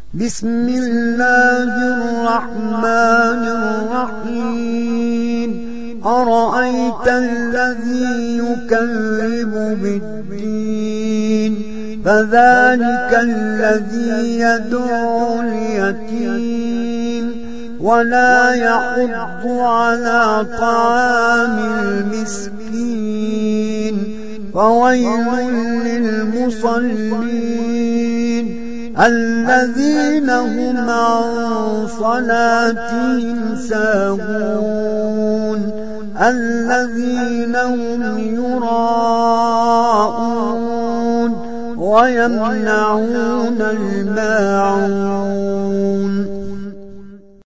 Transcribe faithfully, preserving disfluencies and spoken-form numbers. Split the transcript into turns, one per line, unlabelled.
بسم الله الرحمن الرحيم أرأيت الذي يكذب بالدين فذلك الذي يدعو اليتيم ولا يحض على طعام المسكين فويل للمصلين الذين هم عن صلاتهم ساهون الذين هم يراءون ويمنعون الماعون